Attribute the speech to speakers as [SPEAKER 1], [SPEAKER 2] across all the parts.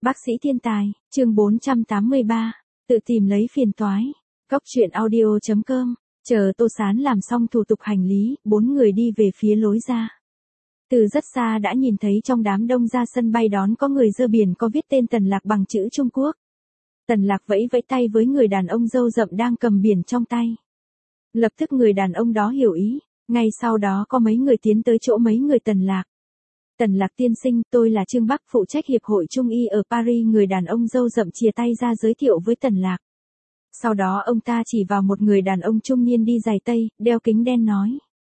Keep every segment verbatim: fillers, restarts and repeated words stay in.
[SPEAKER 1] Bác sĩ thiên tài, chương bốn trăm tám mươi ba, tự tìm lấy phiền toái. Cốc truyện audio chấm com, chờ Tô Sán làm xong thủ tục hành lý, bốn người đi về phía lối ra. Từ rất xa đã nhìn thấy trong đám đông ra sân bay đón có người giơ biển có viết tên Tần Lạc bằng chữ Trung Quốc. Tần Lạc vẫy vẫy tay với người đàn ông râu rậm đang cầm biển trong tay. Lập tức người đàn ông đó hiểu ý, ngay sau đó có mấy người tiến tới chỗ mấy người Tần Lạc. Tần Lạc tiên sinh, tôi là Trương Bắc, phụ trách hiệp hội Trung y ở Paris. Người đàn ông râu rậm chìa tay ra giới thiệu với Tần Lạc. Sau đó ông ta chỉ vào một người đàn ông trung niên đi giày tây, đeo kính đen nói.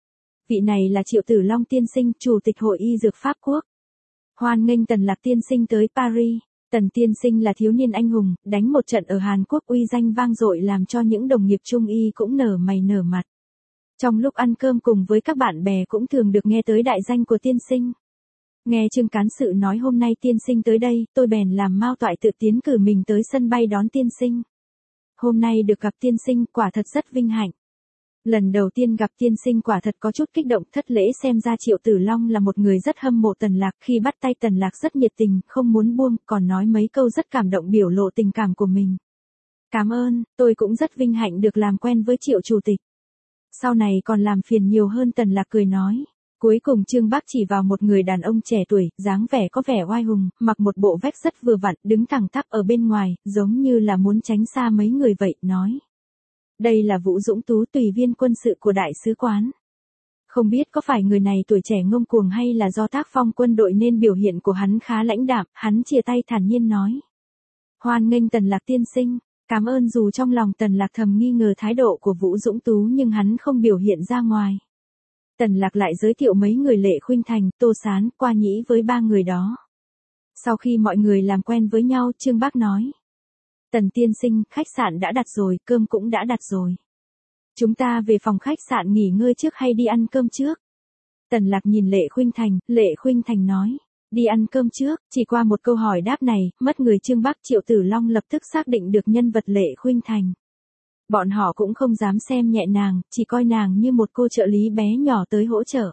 [SPEAKER 1] Vị này là Triệu Tử Long tiên sinh, chủ tịch hội y dược Pháp Quốc. Hoan nghênh Tần Lạc tiên sinh tới Paris. Tần tiên sinh là thiếu niên anh hùng, đánh một trận ở Hàn Quốc uy danh vang dội làm cho những đồng nghiệp Trung y cũng nở mày nở mặt. Trong lúc ăn cơm cùng với các bạn bè cũng thường được nghe tới đại danh của tiên sinh. Nghe Trương Cán Sự nói hôm nay tiên sinh tới đây, tôi bèn làm Mao Toại tự tiến cử mình tới sân bay đón tiên sinh. Hôm nay được gặp tiên sinh quả thật rất vinh hạnh. Lần đầu tiên gặp tiên sinh quả thật có chút kích động, thất lễ. Xem ra Triệu Tử Long là một người rất hâm mộ Tần Lạc, khi bắt tay Tần Lạc rất nhiệt tình, không muốn buông, còn nói mấy câu rất cảm động biểu lộ tình cảm của mình. Cảm ơn, tôi cũng rất vinh hạnh được làm quen với Triệu chủ tịch. Sau này còn làm phiền nhiều hơn, Tần Lạc cười nói. Cuối cùng Trương Bắc chỉ vào một người đàn ông trẻ tuổi, dáng vẻ có vẻ oai hùng, mặc một bộ vest rất vừa vặn, đứng thẳng tắp ở bên ngoài, giống như là muốn tránh xa mấy người vậy, nói. Đây là Vũ Dũng Tú, tùy viên quân sự của đại sứ quán. Không biết có phải người này tuổi trẻ ngông cuồng hay là do tác phong quân đội nên biểu hiện của hắn khá lãnh đạm, hắn chia tay thản nhiên nói. Hoan nghênh Tần Lạc tiên sinh, cảm ơn. Dù trong lòng Tần Lạc thầm nghi ngờ thái độ của Vũ Dũng Tú nhưng hắn không biểu hiện ra ngoài. Tần Lạc lại giới thiệu mấy người Lệ Khuynh Thành, Tô Sán, Qua Nhĩ với ba người đó. Sau khi mọi người làm quen với nhau, Trương Bắc nói. Tần tiên sinh, khách sạn đã đặt rồi, cơm cũng đã đặt rồi. Chúng ta về phòng khách sạn nghỉ ngơi trước hay đi ăn cơm trước? Tần Lạc nhìn Lệ Khuynh Thành, Lệ Khuynh Thành nói. Đi ăn cơm trước. Chỉ qua một câu hỏi đáp này, mất người Trương Bắc, Triệu Tử Long lập tức xác định được nhân vật Lệ Khuynh Thành. Bọn họ cũng không dám xem nhẹ nàng, chỉ coi nàng như một cô trợ lý bé nhỏ tới hỗ trợ.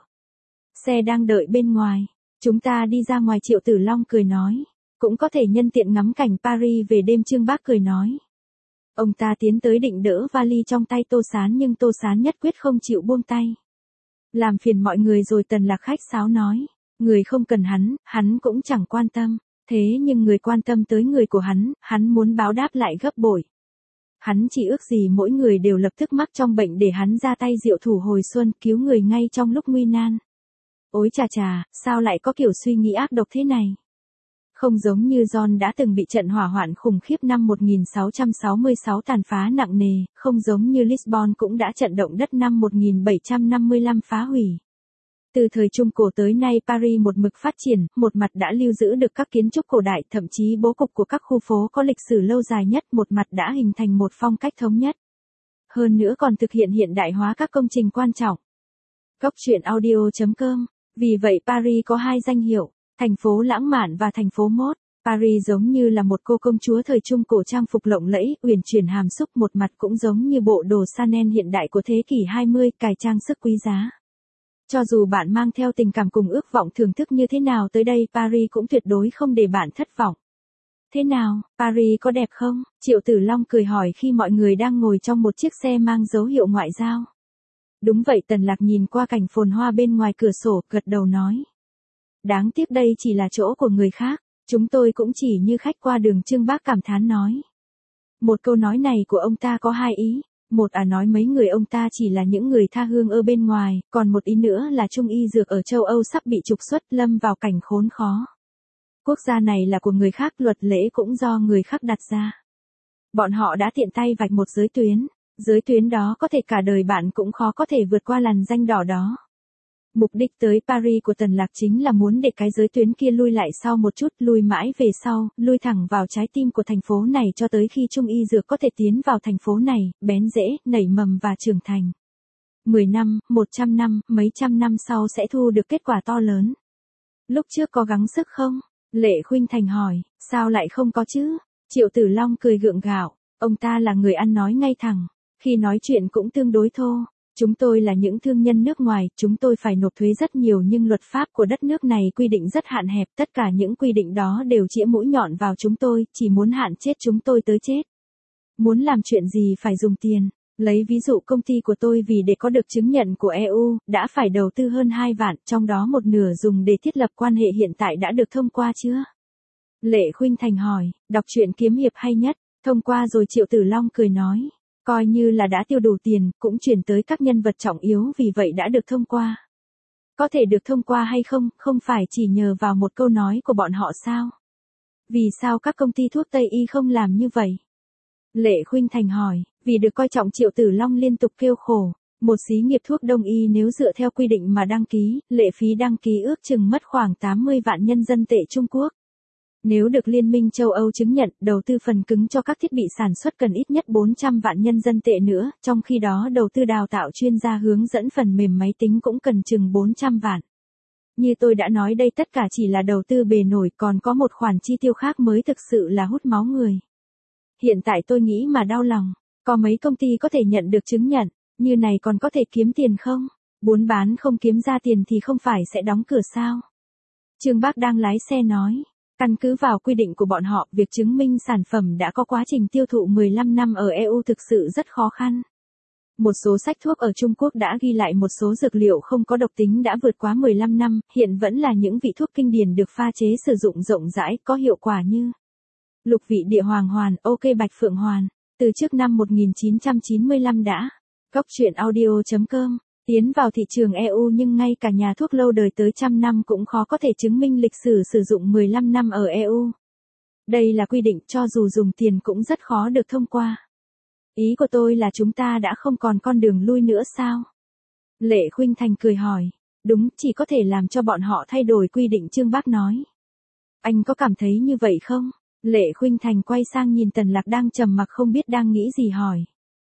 [SPEAKER 1] Xe đang đợi bên ngoài. Chúng ta đi ra ngoài, Triệu Tử Long cười nói. Cũng có thể nhân tiện ngắm cảnh Paris về đêm, Trương Bắc cười nói. Ông ta tiến tới định đỡ vali trong tay Tô Sán nhưng Tô Sán nhất quyết không chịu buông tay. Làm phiền mọi người rồi, Tần Lạc khách sáo nói. Người không cần hắn, hắn cũng chẳng quan tâm. Thế nhưng người quan tâm tới người của hắn, hắn muốn báo đáp lại gấp bội. Hắn chỉ ước gì mỗi người đều lập tức mắc trong bệnh để hắn ra tay diệu thủ hồi xuân, cứu người ngay trong lúc nguy nan. Ôi chà chà, sao lại có kiểu suy nghĩ ác độc thế này? Không giống như John đã từng bị trận hỏa hoạn khủng khiếp năm một nghìn sáu trăm sáu mươi sáu tàn phá nặng nề, không giống như Lisbon cũng đã trận động đất năm một nghìn bảy trăm năm mươi lăm phá hủy. Từ thời Trung Cổ tới nay, Paris một mực phát triển, một mặt đã lưu giữ được các kiến trúc cổ đại, thậm chí bố cục của các khu phố có lịch sử lâu dài nhất, một mặt đã hình thành một phong cách thống nhất. Hơn nữa còn thực hiện hiện đại hóa các công trình quan trọng. Cốc truyện audio chấm com. Vì vậy Paris có hai danh hiệu, thành phố lãng mạn và thành phố mốt. Paris giống như là một cô công chúa thời Trung Cổ trang phục lộng lẫy, uyển chuyển hàm xúc, một mặt cũng giống như bộ đồ Chanel hiện đại của thế kỷ hai mươi, cài trang sức quý giá. Cho dù bạn mang theo tình cảm cùng ước vọng thưởng thức như thế nào tới đây, Paris cũng tuyệt đối không để bạn thất vọng. Thế nào, Paris có đẹp không? Triệu Tử Long cười hỏi khi mọi người đang ngồi trong một chiếc xe mang dấu hiệu ngoại giao. Đúng vậy, Tần Lạc nhìn qua cảnh phồn hoa bên ngoài cửa sổ, gật đầu nói. Đáng tiếc đây chỉ là chỗ của người khác, chúng tôi cũng chỉ như khách qua đường, Trương Bắc cảm thán nói. Một câu nói này của ông ta có hai ý. Một à nói mấy người ông ta chỉ là những người tha hương ở bên ngoài, còn một ý nữa là Trung y dược ở châu Âu sắp bị trục xuất, lâm vào cảnh khốn khó. Quốc gia này là của người khác, luật lệ cũng do người khác đặt ra. Bọn họ đã tiện tay vạch một giới tuyến, giới tuyến đó có thể cả đời bạn cũng khó có thể vượt qua làn danh đỏ đó. Mục đích tới Paris của Tần Lạc chính là muốn để cái giới tuyến kia lui lại sau một chút, lui mãi về sau, lui thẳng vào trái tim của thành phố này cho tới khi Trung y dược có thể tiến vào thành phố này, bén rễ, nảy mầm và trưởng thành. mười năm, một trăm năm, mấy trăm năm sau sẽ thu được kết quả to lớn. Lúc trước có gắng sức không? Lệ Khuynh Thành hỏi, sao lại không có chứ? Triệu Tử Long cười gượng gạo, ông ta là người ăn nói ngay thẳng, khi nói chuyện cũng tương đối thô. Chúng tôi là những thương nhân nước ngoài, chúng tôi phải nộp thuế rất nhiều nhưng luật pháp của đất nước này quy định rất hạn hẹp, tất cả những quy định đó đều chĩa mũi nhọn vào chúng tôi, chỉ muốn hạn chết chúng tôi tới chết. Muốn làm chuyện gì phải dùng tiền. Lấy ví dụ công ty của tôi vì để có được chứng nhận của e u, đã phải đầu tư hơn hai vạn, trong đó một nửa dùng để thiết lập quan hệ hiện tại đã được thông qua chưa? Lệ Khuynh Thành hỏi, đọc truyện kiếm hiệp hay nhất, thông qua rồi. Triệu Tử Long cười nói, coi như là đã tiêu đủ tiền, cũng chuyển tới các nhân vật trọng yếu vì vậy đã được thông qua. Có thể được thông qua hay không, không phải chỉ nhờ vào một câu nói của bọn họ sao? Vì sao các công ty thuốc Tây y không làm như vậy? Lệ Khuynh Thành hỏi, vì được coi trọng. Triệu Tử Long liên tục kêu khổ, một xí nghiệp thuốc đông y nếu dựa theo quy định mà đăng ký, lệ phí đăng ký ước chừng mất khoảng tám mươi vạn nhân dân tệ Trung Quốc. Nếu được Liên minh châu Âu chứng nhận, đầu tư phần cứng cho các thiết bị sản xuất cần ít nhất bốn trăm vạn nhân dân tệ nữa, trong khi đó đầu tư đào tạo chuyên gia hướng dẫn phần mềm máy tính cũng cần chừng bốn trăm vạn. Như tôi đã nói đây tất cả chỉ là đầu tư bề nổi, còn có một khoản chi tiêu khác mới thực sự là hút máu người. Hiện tại tôi nghĩ mà đau lòng, có mấy công ty có thể nhận được chứng nhận, như này còn có thể kiếm tiền không? Muốn bán không kiếm ra tiền thì không phải sẽ đóng cửa sao? Trương Bác đang lái xe nói. Căn cứ vào quy định của bọn họ, việc chứng minh sản phẩm đã có quá trình tiêu thụ mười lăm năm ở e u thực sự rất khó khăn. Một số sách thuốc ở Trung Quốc đã ghi lại một số dược liệu không có độc tính đã vượt quá mười lăm năm, hiện vẫn là những vị thuốc kinh điển được pha chế sử dụng rộng rãi, có hiệu quả như lục vị địa hoàng hoàn, ok bạch phượng hoàn, từ trước năm một nghìn chín trăm chín mươi lăm đã. Góc truyện audio chấm com tiến vào thị trường e u nhưng ngay cả nhà thuốc lâu đời tới trăm năm cũng khó có thể chứng minh lịch sử sử dụng mười lăm năm ở e u. Đây là quy định cho dù dùng tiền cũng rất khó được thông qua. Ý của tôi là chúng ta đã không còn con đường lui nữa sao? Lệ Khuynh Thành cười hỏi. Đúng, chỉ có thể làm cho bọn họ thay đổi quy định. Trương Bác nói. Anh có cảm thấy như vậy không? Lệ Khuynh Thành quay sang nhìn Tần Lạc đang trầm mặc không biết đang nghĩ gì hỏi.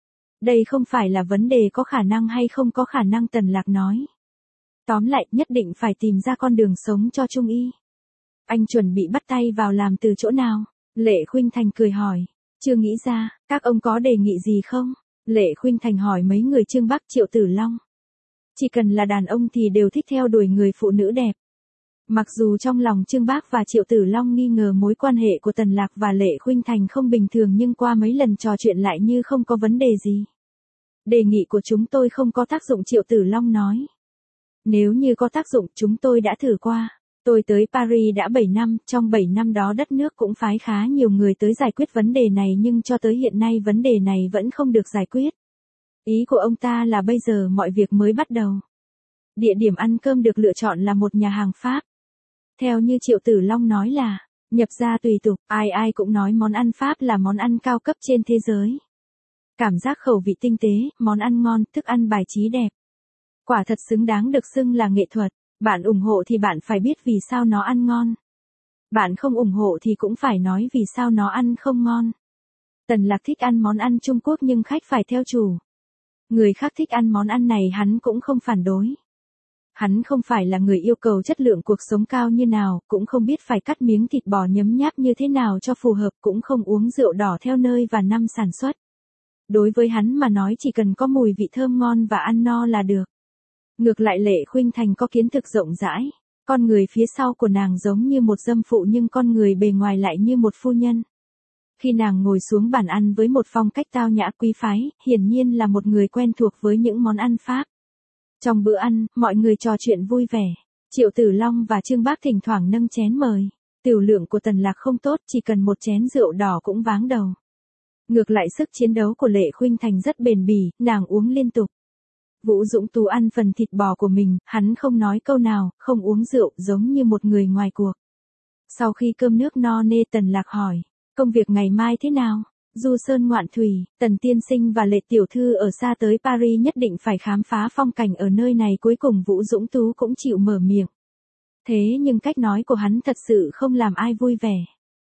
[SPEAKER 1] Đây không phải là vấn đề có khả năng hay không có khả năng. Tần Lạc nói. Tóm lại, nhất định phải tìm ra con đường sống cho Trung y. Anh chuẩn bị bắt tay vào làm từ chỗ nào? Lệ Khuynh Thành cười hỏi. Chưa nghĩ ra, các ông có đề nghị gì không? Lệ Khuynh Thành hỏi mấy người Trương Bác, Triệu Tử Long. Chỉ cần là đàn ông thì đều thích theo đuổi người phụ nữ đẹp. Mặc dù trong lòng Trương Bác và Triệu Tử Long nghi ngờ mối quan hệ của Tần Lạc và Lệ Khuynh Thành không bình thường nhưng qua mấy lần trò chuyện lại như không có vấn đề gì. Đề nghị của chúng tôi không có tác dụng. Triệu Tử Long nói. Nếu như có tác dụng chúng tôi đã thử qua. Tôi tới Paris đã bảy năm, trong bảy năm đó đất nước cũng phái khá nhiều người tới giải quyết vấn đề này nhưng cho tới hiện nay vấn đề này vẫn không được giải quyết. Ý của ông ta là bây giờ mọi việc mới bắt đầu. Địa điểm ăn cơm được lựa chọn là một nhà hàng Pháp. Theo như Triệu Tử Long nói là, nhập gia tùy tục, ai ai cũng nói món ăn Pháp là món ăn cao cấp trên thế giới. Cảm giác khẩu vị tinh tế, món ăn ngon, thức ăn bài trí đẹp. Quả thật xứng đáng được xưng là nghệ thuật. Bạn ủng hộ thì bạn phải biết vì sao nó ăn ngon. Bạn không ủng hộ thì cũng phải nói vì sao nó ăn không ngon. Tần Lạc thích ăn món ăn Trung Quốc nhưng khách phải theo chủ. Người khác thích ăn món ăn này hắn cũng không phản đối. Hắn không phải là người yêu cầu chất lượng cuộc sống cao như nào, cũng không biết phải cắt miếng thịt bò nhấm nháp như thế nào cho phù hợp, cũng không uống rượu đỏ theo nơi và năm sản xuất. Đối với hắn mà nói chỉ cần có mùi vị thơm ngon và ăn no là được. Ngược lại Lệ Khuynh Thành có kiến thức rộng rãi. Con người phía sau của nàng giống như một dâm phụ nhưng con người bề ngoài lại như một phu nhân. Khi nàng ngồi xuống bàn ăn với một phong cách tao nhã quý phái, hiển nhiên là một người quen thuộc với những món ăn Pháp. Trong bữa ăn, mọi người trò chuyện vui vẻ. Triệu Tử Long và Trương Bác thỉnh thoảng nâng chén mời. Tiểu lượng của Tần Lạc không tốt, chỉ cần một chén rượu đỏ cũng váng đầu. Ngược lại sức chiến đấu của Lệ Khuynh Thành rất bền bỉ, nàng uống liên tục. Vũ Dũng Tú ăn phần thịt bò của mình, hắn không nói câu nào, không uống rượu, giống như một người ngoài cuộc. Sau khi cơm nước no nê Tần Lạc hỏi, công việc ngày mai thế nào? Du sơn ngoạn thủy, Tần tiên sinh và Lệ tiểu thư ở xa tới Paris nhất định phải khám phá phong cảnh ở nơi này. Cuối cùng Vũ Dũng Tú cũng chịu mở miệng. Thế nhưng cách nói của hắn thật sự không làm ai vui vẻ.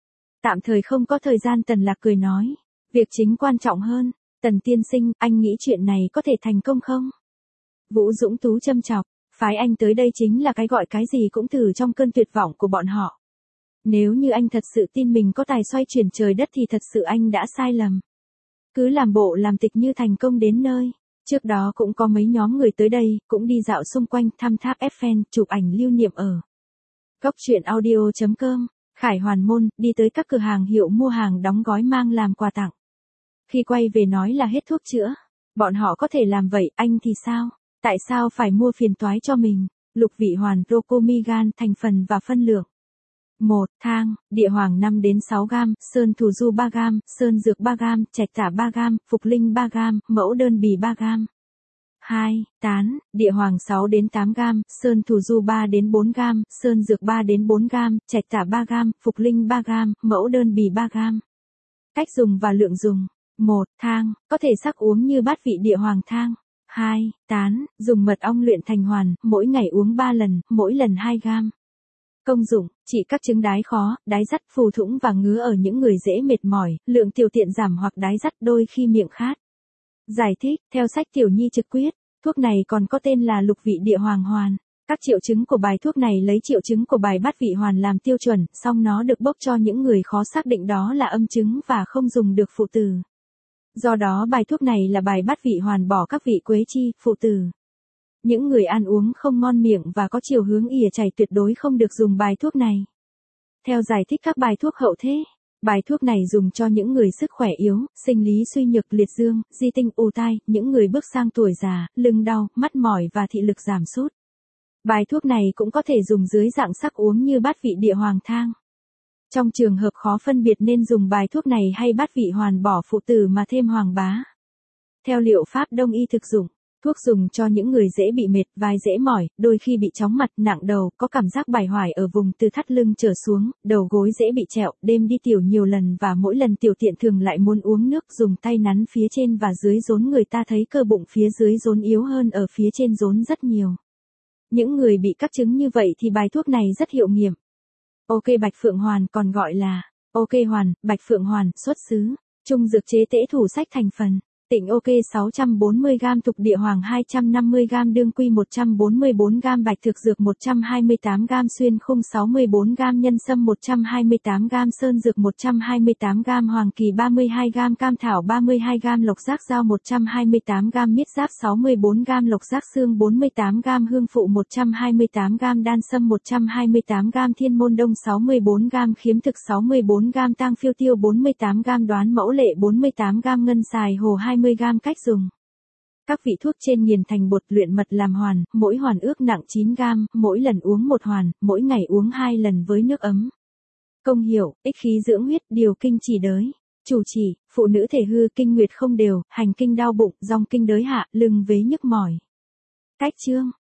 [SPEAKER 1] Tạm thời không có thời gian. Tần Lạc cười nói, việc chính quan trọng hơn. Tần tiên sinh, anh nghĩ chuyện này có thể thành công không? Vũ Dũng Tú châm chọc, phái anh tới đây chính là cái gọi cái gì cũng thử trong cơn tuyệt vọng của bọn họ. Nếu như anh thật sự tin mình có tài xoay chuyển trời đất thì thật sự anh đã sai lầm. Cứ làm bộ làm tịch như thành công đến nơi. Trước đó cũng có mấy nhóm người tới đây, cũng đi dạo xung quanh thăm tháp Eiffel, chụp ảnh lưu niệm ở Cốc truyện audio chấm com. Khải Hoàn Môn, đi tới các cửa hàng hiệu mua hàng đóng gói mang làm quà tặng. Khi quay về nói là hết thuốc chữa. Bọn họ có thể làm vậy, anh thì sao? Tại sao phải mua phiền toái cho mình? Lục vị hoàn, Rocomigan, thành phần và phân lượng. một. Thang, địa hoàng năm đến sáu gam, sơn thủ du ba gam, sơn dược ba gam, trạch tả ba gam, phục linh ba gam, mẫu đơn bì ba gam. hai. Tán, địa hoàng sáu đến tám gam, sơn thủ du ba đến bốn gam, sơn dược ba đến bốn gam, trạch tả ba gam, phục linh ba gam, mẫu đơn bì ba gam. Cách dùng và lượng dùng. một. Thang, có thể sắc uống như bát vị địa hoàng thang. hai. Tán, dùng mật ong luyện thành hoàn, mỗi ngày uống ba lần, mỗi lần hai gam. Công dụng, trị các chứng đái khó, đái dắt, phù thủng và ngứa ở những người dễ mệt mỏi, lượng tiểu tiện giảm hoặc đái dắt đôi khi miệng khát. Giải thích, theo sách Tiểu Nhi Trực Quyết, thuốc này còn có tên là lục vị địa hoàng hoàn. Các triệu chứng của bài thuốc này lấy triệu chứng của bài bát vị hoàn làm tiêu chuẩn, song nó được bốc cho những người khó xác định đó là âm chứng và không dùng được phụ từ. Do đó bài thuốc này là bài bát vị hoàn bỏ các vị quế chi, phụ từ. Những người ăn uống không ngon miệng và có chiều hướng ỉa chảy tuyệt đối không được dùng bài thuốc này. Theo giải thích các bài thuốc hậu thế, bài thuốc này dùng cho những người sức khỏe yếu, sinh lý suy nhược, liệt dương, di tinh, ù tai, những người bước sang tuổi già, lưng đau, mắt mỏi và thị lực giảm sút. Bài thuốc này cũng có thể dùng dưới dạng sắc uống như bát vị địa hoàng thang. Trong trường hợp khó phân biệt nên dùng bài thuốc này hay bát vị hoàn bỏ phụ từ mà thêm hoàng bá. Theo liệu pháp đông y thực dụng, thuốc dùng cho những người dễ bị mệt, vai dễ mỏi, đôi khi bị chóng mặt, nặng đầu, có cảm giác bài hoài ở vùng từ thắt lưng trở xuống, đầu gối dễ bị trẹo, đêm đi tiểu nhiều lần và mỗi lần tiểu tiện thường lại muốn uống nước, dùng tay nắn phía trên và dưới rốn, người ta thấy cơ bụng phía dưới rốn yếu hơn ở phía trên rốn rất nhiều. Những người bị các chứng như vậy thì bài thuốc này rất hiệu nghiệm. Ok Bạch Phượng Hoàn còn gọi là Ok Hoàn, Bạch Phượng Hoàn, xuất xứ, trung dược chế tễ thủ sách thành phần. Tịnh Ok sáu trăm bốn mươi gam, Tục Địa Hoàng hai trăm năm mươi gam, Đương Quy một trăm bốn mươi bốn gam, Bạch Thực Dược một trăm hai mươi tám gam, Xuyên Khung sáu mươi bốn gam, Nhân Sâm một trăm hai mươi tám gam, Sơn Dược một trăm hai mươi tám gam, Hoàng Kỳ ba mươi hai gam, Cam Thảo ba mươi hai gam, Lộc Giác Dao một trăm hai mươi tám gam, Miết Giáp sáu mươi bốn gam, Lộc Giác Xương bốn mươi tám gam, Hương Phụ một trăm hai mươi tám gam, Đan Sâm một trăm hai mươi tám gam, Thiên Môn Đông sáu mươi bốn gam, Khiếm Thực sáu mươi bốn gam, Tang Phiêu Tiêu bốn mươi tám gam, Đoán Mẫu Lệ bốn mươi tám gam, Ngân Xài Hồ hai mươi gam. Cách dùng. Các vị thuốc trên nghiền thành bột, luyện mật làm hoàn, mỗi hoàn ước nặng chín gam, mỗi lần uống một hoàn, mỗi ngày uống hai lần với nước ấm. Công hiệu, ích khí dưỡng huyết, điều kinh chỉ đới. Chủ chỉ, phụ nữ thể hư, kinh nguyệt không đều, hành kinh đau bụng, dòng kinh đới hạ, lưng vế nhức mỏi. Cách chương.